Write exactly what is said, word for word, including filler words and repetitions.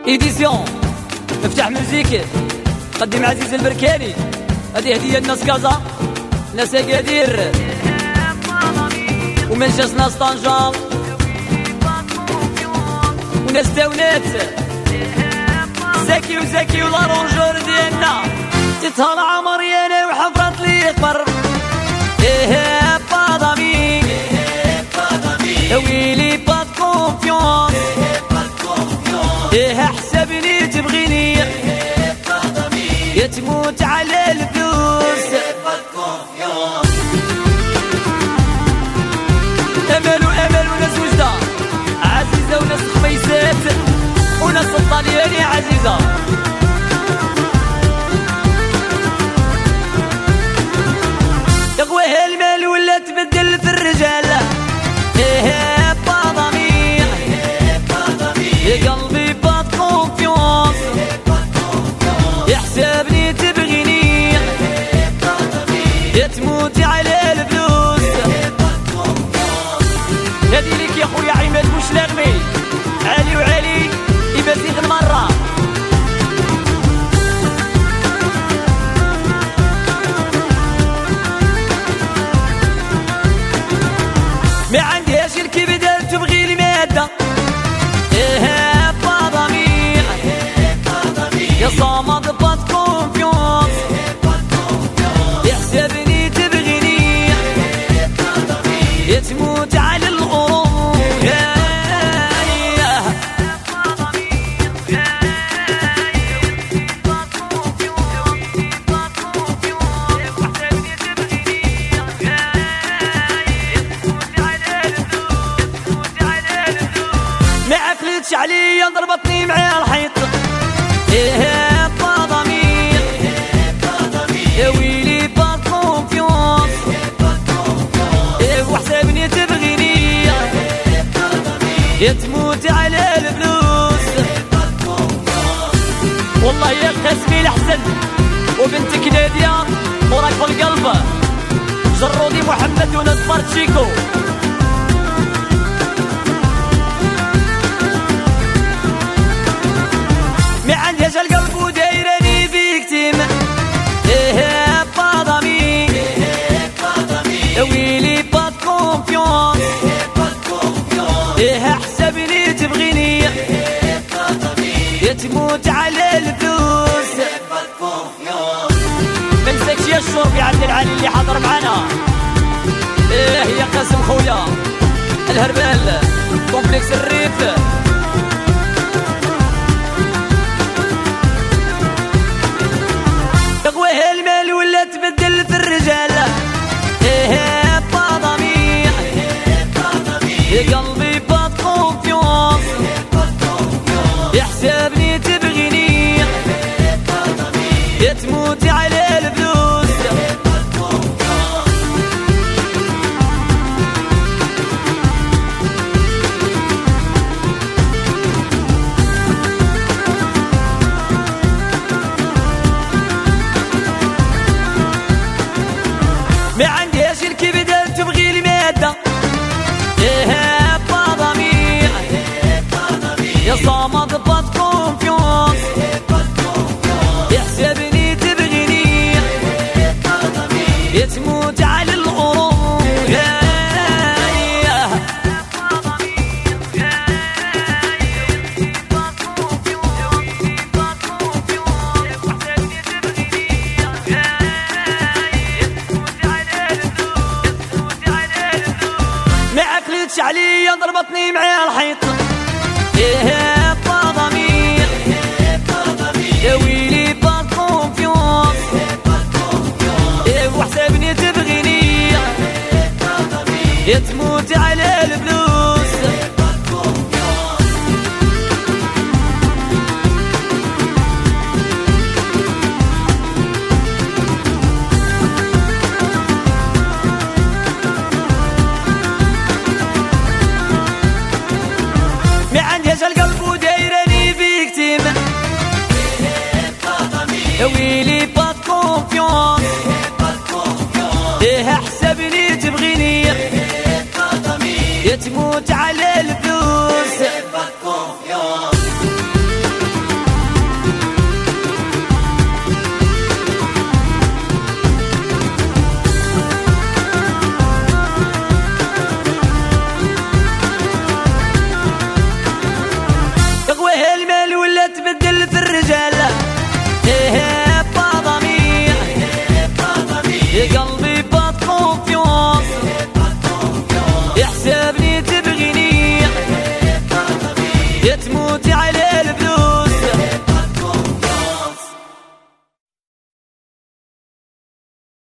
إيديسيون افتح موزيك قدم عزيز البركاني. هذه هدية لناس كازا، ناس أكادير، ومنشاس ناس طنجة، وناس تاونات زكي وزكي والارونجور ديالنا تتهلا مريانة وحفرت لي قبر. إيه با دامي ويلي با كونفيونس، إيه حسابني تبغيني يا تموت على الفلوس. أمل وأمل وناس وجدة عزيزة، وناس خميسات، وناس الطلياني عزيزة. تقويه المال ولا تبدل في الرجال. إيه با ضمير يا قلبي با كونفيونس، يحسبني تبغيني يا تموتي على الفلوس. هادي ليك يا خويا عماد بوشلاغمي، علي وعلي يبازيغ المرة. ما عندهاش الكبدة تبغي المادة. إيه با ضمير يا صامد با كونفيونس، يحسبني تبغيني يا تموت على الغرور. عليا ضربتني مع الحيط. إيه با ضمير يا ويلي با كونفيونس، إيه وحسابني تبغيني يا تموت على الفلوس. والله يا قاسمي الحسن وبنتك نادية وراك في القلب، جرودي محمد وناس بارتشيكو. ما عندهاش القلب ودايراني فيكتيم. إيه با ضمير يا ويلي با كونفيونس، إيه حسابني تبغيني يا تموت على الفلوس. ما نساكش يا الشربي عبد العالي اللي حاضر معانا. إيه يا قاسم خويا الهربال كومبلكس الريف. تقويه المال ولا تبدل في الرجال. إيه با ضمير يا قلبي با كونفيونس، يحسبني تبغيني يا تموتي على الفلوس. ما عندهاش الكبدة تبغي المادة. إيه با ضمير يا صامد با كونفيونس، يحسبني تبغيني يا تموت على الغرور. عليا ضربتني مع الحيط. إيه با ضمير يا ويلي با كونفيونس، إيه وحسابني تبغيني يا تموت على الفلوس. القلب ودايراني فيكتيم. يا ويلي با كونفيونس، إيه حسابني تبغيني يا تموت على